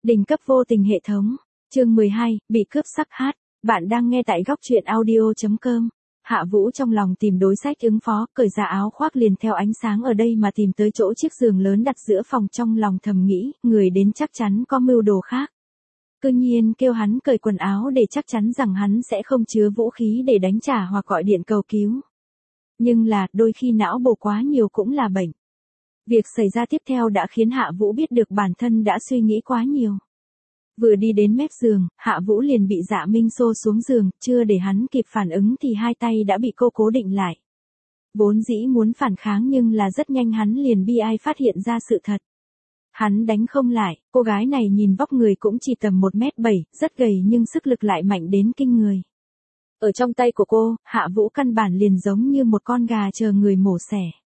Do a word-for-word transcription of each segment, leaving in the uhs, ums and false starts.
Đỉnh cấp vô tình hệ thống. Chương mười hai, bị cướp sắc hát. Bạn đang nghe tại góc truyện audio chấm com. Hạ Vũ trong lòng tìm đối sách ứng phó, cởi ra áo khoác liền theo ánh sáng ở đây mà tìm tới chỗ chiếc giường lớn đặt giữa phòng, trong lòng thầm nghĩ, người đến chắc chắn có mưu đồ khác. Cứ nhiên kêu hắn cởi quần áo để chắc chắn rằng hắn sẽ không chứa vũ khí để đánh trả hoặc gọi điện cầu cứu. Nhưng là, đôi khi não bổ quá nhiều cũng là bệnh. Việc xảy ra tiếp theo đã khiến Hạ Vũ biết được bản thân đã suy nghĩ quá nhiều. Vừa đi đến mép giường, Hạ Vũ liền bị Dạ Minh xô xuống giường, chưa để hắn kịp phản ứng thì hai tay đã bị cô cố định lại. Vốn dĩ muốn phản kháng nhưng là rất nhanh hắn liền bi ai phát hiện ra sự thật. Hắn đánh không lại, cô gái này nhìn vóc người cũng chỉ tầm một mét bảy, rất gầy nhưng sức lực lại mạnh đến kinh người. Ở trong tay của cô, Hạ Vũ căn bản liền giống như một con gà chờ người mổ xẻ.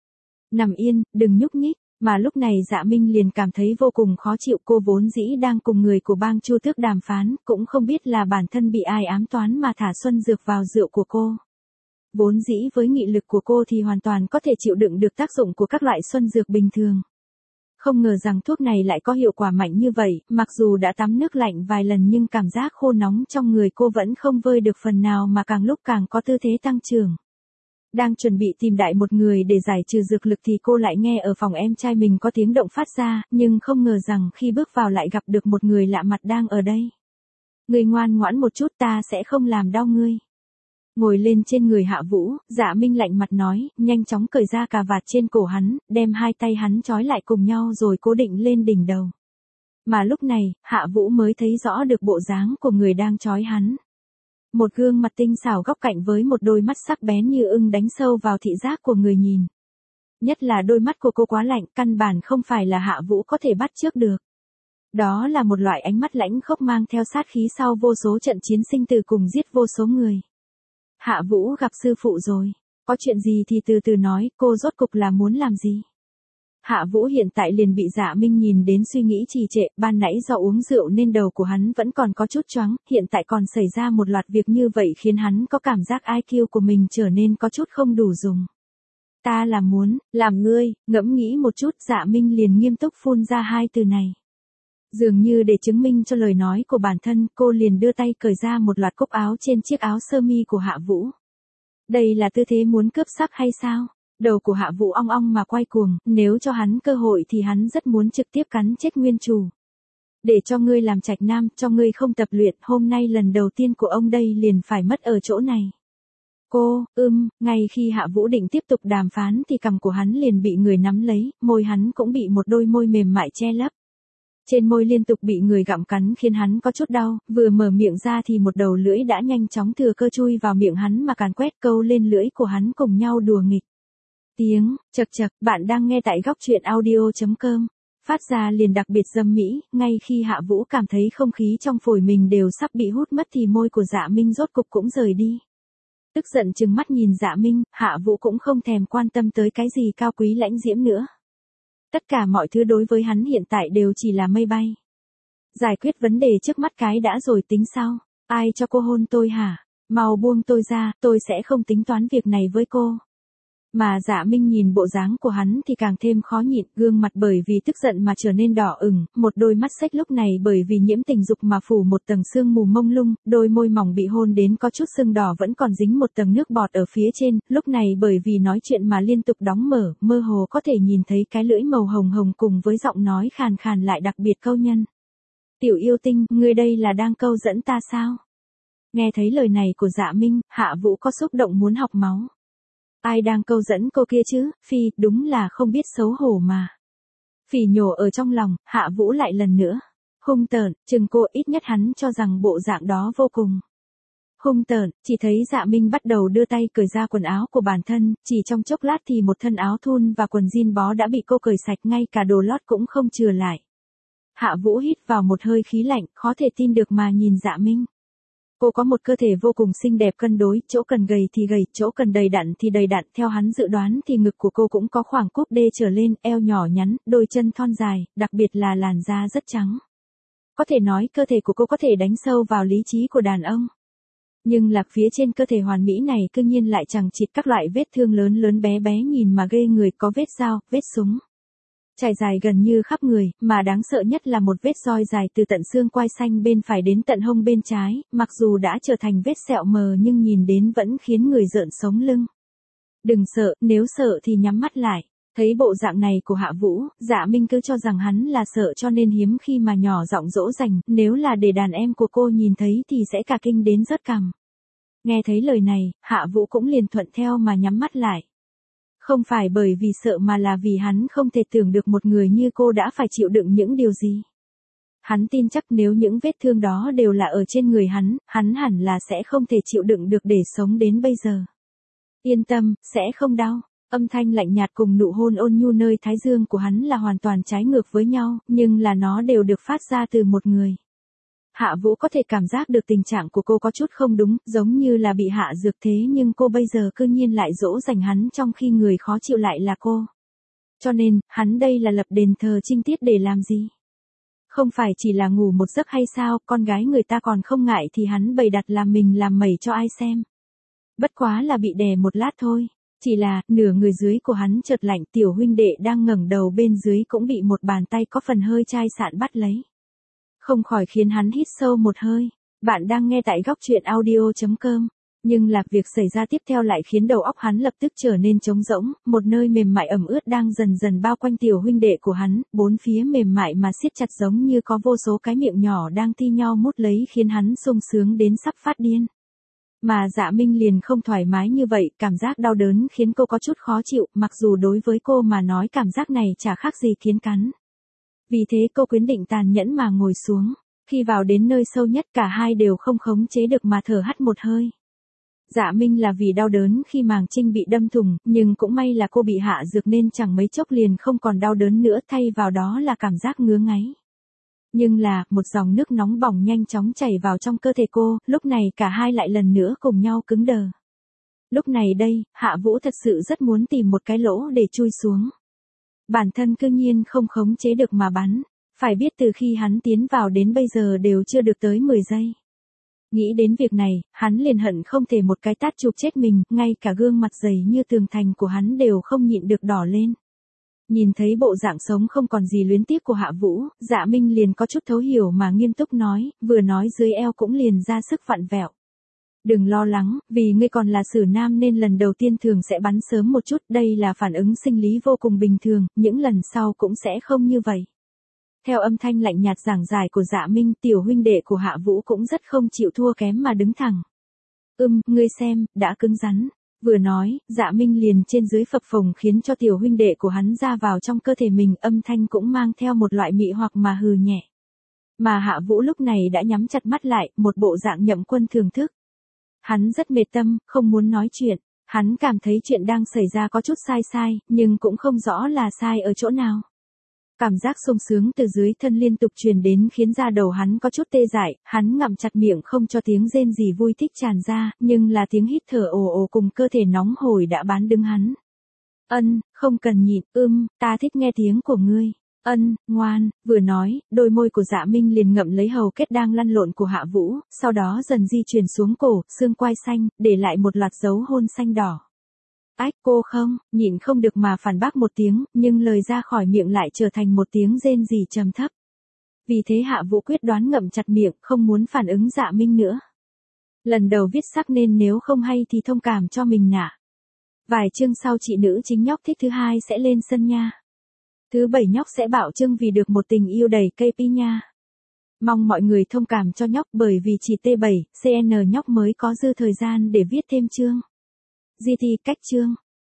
Nằm yên, đừng nhúc nhích, mà lúc này Dạ Minh liền cảm thấy vô cùng khó chịu. Cô vốn dĩ đang cùng người của bang Chu Tước đàm phán, cũng không biết là bản thân bị ai ám toán mà thả xuân dược vào rượu của cô. Vốn dĩ với nghị lực của cô thì hoàn toàn có thể chịu đựng được tác dụng của các loại xuân dược bình thường. Không ngờ rằng thuốc này lại có hiệu quả mạnh như vậy, mặc dù đã tắm nước lạnh vài lần nhưng cảm giác khô nóng trong người cô vẫn không vơi được phần nào mà càng lúc càng có tư thế tăng trưởng. Đang chuẩn bị tìm đại một người để giải trừ dược lực thì cô lại nghe ở phòng em trai mình có tiếng động phát ra, nhưng không ngờ rằng khi bước vào lại gặp được một người lạ mặt đang ở đây. Người ngoan ngoãn một chút, ta sẽ không làm đau ngươi. Ngồi lên trên người Hạ Vũ, Dạ Minh lạnh mặt nói, nhanh chóng cởi ra cà vạt trên cổ hắn, đem hai tay hắn trói lại cùng nhau rồi cố định lên đỉnh đầu. Mà lúc này, Hạ Vũ mới thấy rõ được bộ dáng của người đang trói hắn. Một gương mặt tinh xảo góc cạnh với một đôi mắt sắc bén như ưng đánh sâu vào thị giác của người nhìn. Nhất là đôi mắt của cô quá lạnh, căn bản không phải là Hạ Vũ có thể bắt chước được. Đó là một loại ánh mắt lãnh khốc mang theo sát khí sau vô số trận chiến sinh tử cùng giết vô số người. Hạ Vũ gặp sư phụ rồi, có chuyện gì thì từ từ nói, cô rốt cục là muốn làm gì? Hạ Vũ hiện tại liền bị Dạ Minh nhìn đến suy nghĩ trì trệ, ban nãy do uống rượu nên đầu của hắn vẫn còn có chút choáng, hiện tại còn xảy ra một loạt việc như vậy khiến hắn có cảm giác i kiu của mình trở nên có chút không đủ dùng. Ta là muốn, làm ngươi, ngẫm nghĩ một chút. Dạ Minh liền nghiêm túc phun ra hai từ này. Dường như để chứng minh cho lời nói của bản thân, cô liền đưa tay cởi ra một loạt cúc áo trên chiếc áo sơ mi của Hạ Vũ. Đây là tư thế muốn cướp sắc hay sao? Đầu của Hạ Vũ ong ong mà quay cuồng, nếu cho hắn cơ hội thì hắn rất muốn trực tiếp cắn chết nguyên chủ. Để cho ngươi làm trạch nam, cho ngươi không tập luyện, hôm nay lần đầu tiên của ông đây liền phải mất ở chỗ này. Cô, ưm, ngay khi Hạ Vũ định tiếp tục đàm phán thì cằm của hắn liền bị người nắm lấy, môi hắn cũng bị một đôi môi mềm mại che lấp. Trên môi liên tục bị người gặm cắn khiến hắn có chút đau, vừa mở miệng ra thì một đầu lưỡi đã nhanh chóng thừa cơ chui vào miệng hắn mà càn quét câu lên lưỡi của hắn cùng nhau đùa nghịch. Tiếng, chật chật, bạn đang nghe tại góc truyện audio chấm com. Phát ra liền đặc biệt dâm mỹ, ngay khi Hạ Vũ cảm thấy không khí trong phổi mình đều sắp bị hút mất thì môi của Dạ Minh rốt cục cũng rời đi. Tức giận trừng mắt nhìn Dạ Minh, Hạ Vũ cũng không thèm quan tâm tới cái gì cao quý lãnh diễm nữa. Tất cả mọi thứ đối với hắn hiện tại đều chỉ là mây bay. Giải quyết vấn đề trước mắt cái đã rồi tính sau. Ai cho cô hôn tôi hả? Mau buông tôi ra, tôi sẽ không tính toán việc này với cô. Mà Dạ Minh nhìn bộ dáng của hắn thì càng thêm khó nhịn, gương mặt bởi vì tức giận mà trở nên đỏ ửng, một đôi mắt xếch lúc này bởi vì nhiễm tình dục mà phủ một tầng sương mù mông lung, đôi môi mỏng bị hôn đến có chút sưng đỏ vẫn còn dính một tầng nước bọt ở phía trên, lúc này bởi vì nói chuyện mà liên tục đóng mở, mơ hồ có thể nhìn thấy cái lưỡi màu hồng hồng cùng với giọng nói khàn khàn lại đặc biệt câu nhân. Tiểu yêu tinh, ngươi đây là đang câu dẫn ta sao? Nghe thấy lời này của Dạ Minh, Hạ Vũ có xúc động muốn học máu. Ai đang câu dẫn cô kia chứ, phi, đúng là không biết xấu hổ mà. Phỉ nhổ ở trong lòng, Hạ Vũ lại lần nữa. Hung tợn, chừng cô, ít nhất hắn cho rằng bộ dạng đó vô cùng hung tợn, chỉ thấy Dạ Minh bắt đầu đưa tay cởi ra quần áo của bản thân, chỉ trong chốc lát thì một thân áo thun và quần jean bó đã bị cô cởi sạch, ngay cả đồ lót cũng không chừa lại. Hạ Vũ hít vào một hơi khí lạnh, khó thể tin được mà nhìn Dạ Minh. Cô có một cơ thể vô cùng xinh đẹp cân đối, chỗ cần gầy thì gầy, chỗ cần đầy đặn thì đầy đặn, theo hắn dự đoán thì ngực của cô cũng có khoảng cúp D trở lên, eo nhỏ nhắn, đôi chân thon dài, đặc biệt là làn da rất trắng. Có thể nói cơ thể của cô có thể đánh sâu vào lý trí của đàn ông. Nhưng là phía trên cơ thể hoàn mỹ này cư nhiên lại chẳng chịt các loại vết thương lớn lớn bé bé nhìn mà ghê người, có vết dao, vết súng. trải dài gần như khắp người, mà đáng sợ nhất là một vết roi dài từ tận xương quai xanh bên phải đến tận hông bên trái, mặc dù đã trở thành vết sẹo mờ nhưng nhìn đến vẫn khiến người rợn sống lưng. Đừng sợ, nếu sợ thì nhắm mắt lại. Thấy bộ dạng này của Hạ Vũ, Dạ Minh cứ cho rằng hắn là sợ cho nên hiếm khi mà nhỏ giọng dỗ dành, nếu là để đàn em của cô nhìn thấy thì sẽ cả kinh đến rớt cằm. Nghe thấy lời này, Hạ Vũ cũng liền thuận theo mà nhắm mắt lại. Không phải bởi vì sợ mà là vì hắn không thể tưởng được một người như cô đã phải chịu đựng những điều gì. Hắn tin chắc nếu những vết thương đó đều là ở trên người hắn, hắn hẳn là sẽ không thể chịu đựng được để sống đến bây giờ. Yên tâm, sẽ không đau. Âm thanh lạnh nhạt cùng nụ hôn ôn nhu nơi thái dương của hắn là hoàn toàn trái ngược với nhau, nhưng là nó đều được phát ra từ một người. Hạ Vũ có thể cảm giác được tình trạng của cô có chút không đúng, giống như là bị hạ dược thế nhưng cô bây giờ cư nhiên lại dỗ dành hắn trong khi người khó chịu lại là cô. Cho nên, hắn đây là lập đền thờ trinh tiết để làm gì? Không phải chỉ là ngủ một giấc hay sao, con gái người ta còn không ngại thì hắn bày đặt làm mình làm mẩy cho ai xem. Bất quá là bị đè một lát thôi. Chỉ là, nửa người dưới của hắn chợt lạnh, tiểu huynh đệ đang ngẩng đầu bên dưới cũng bị một bàn tay có phần hơi chai sạn bắt lấy. Không khỏi khiến hắn hít sâu một hơi. Bạn đang nghe tại góc truyện audio chấm com. Nhưng là việc xảy ra tiếp theo lại khiến đầu óc hắn lập tức trở nên trống rỗng, một nơi mềm mại ẩm ướt đang dần dần bao quanh tiểu huynh đệ của hắn, bốn phía mềm mại mà siết chặt giống như có vô số cái miệng nhỏ đang thi nhau mút lấy khiến hắn sung sướng đến sắp phát điên. Mà Dạ Minh liền không thoải mái như vậy, cảm giác đau đớn khiến cô có chút khó chịu, mặc dù đối với cô mà nói cảm giác này chả khác gì kiến cắn. Vì thế cô quyết định tàn nhẫn mà ngồi xuống, khi vào đến nơi sâu nhất cả hai đều không khống chế được mà thở hắt một hơi. Dạ Minh là vì đau đớn khi màng trinh bị đâm thủng, nhưng cũng may là cô bị hạ dược nên chẳng mấy chốc liền không còn đau đớn nữa, thay vào đó là cảm giác ngứa ngáy. Nhưng là, một dòng nước nóng bỏng nhanh chóng chảy vào trong cơ thể cô, lúc này cả hai lại lần nữa cùng nhau cứng đờ. Lúc này đây, Hạ Vũ thật sự rất muốn tìm một cái lỗ để chui xuống. Bản thân cư nhiên không khống chế được mà bắn, phải biết từ khi hắn tiến vào đến bây giờ đều chưa được tới mười giây. Nghĩ đến việc này, hắn liền hận không thể một cái tát chụp chết mình, ngay cả gương mặt dày như tường thành của hắn đều không nhịn được đỏ lên. Nhìn thấy bộ dạng sống không còn gì luyến tiếc của Hạ Vũ, Dạ Minh liền có chút thấu hiểu mà nghiêm túc nói, vừa nói dưới eo cũng liền ra sức vặn vẹo. Đừng lo lắng, vì ngươi còn là sử nam nên lần đầu tiên thường sẽ bắn sớm một chút, đây là phản ứng sinh lý vô cùng bình thường, những lần sau cũng sẽ không như vậy. Theo âm thanh lạnh nhạt giảng giải của Dạ Minh, tiểu huynh đệ của Hạ Vũ cũng rất không chịu thua kém mà đứng thẳng. Ưm, ngươi xem, đã cứng rắn. Vừa nói, Dạ Minh liền trên dưới phập phồng khiến cho tiểu huynh đệ của hắn ra vào trong cơ thể mình, âm thanh cũng mang theo một loại mị hoặc mà hừ nhẹ. Mà Hạ Vũ lúc này đã nhắm chặt mắt lại, một bộ dạng nhậm quân thưởng thức. Hắn rất mệt tâm, không muốn nói chuyện, hắn cảm thấy chuyện đang xảy ra có chút sai sai, nhưng cũng không rõ là sai ở chỗ nào. Cảm giác sung sướng từ dưới thân liên tục truyền đến khiến da đầu hắn có chút tê dại, hắn ngậm chặt miệng không cho tiếng rên gì vui thích tràn ra, nhưng là tiếng hít thở ồ ồ cùng cơ thể nóng hổi đã bán đứng hắn. Ân, không cần nhịn, ưm, ta thích nghe tiếng của ngươi. Ân, ngoan, vừa nói, đôi môi của Dạ Minh liền ngậm lấy hầu kết đang lăn lộn của Hạ Vũ, sau đó dần di chuyển xuống cổ, xương quai xanh, để lại một loạt dấu hôn xanh đỏ. Ách, cô không, nhịn không được mà phản bác một tiếng, nhưng lời ra khỏi miệng lại trở thành một tiếng rên rỉ trầm thấp. Vì thế Hạ Vũ quyết đoán ngậm chặt miệng, không muốn phản ứng Dạ Minh nữa. Lần đầu viết sắc nên nếu không hay thì thông cảm cho mình nạ. Vài chương sau chị nữ chính nhóc thích thứ hai sẽ lên sân nha. Thứ bảy nhóc sẽ bạo trưng vì được một tình yêu đầy ca pê nha. Mong mọi người thông cảm cho nhóc bởi vì chỉ T bảy, C N nhóc mới có dư thời gian để viết thêm chương. giê tê cách chương.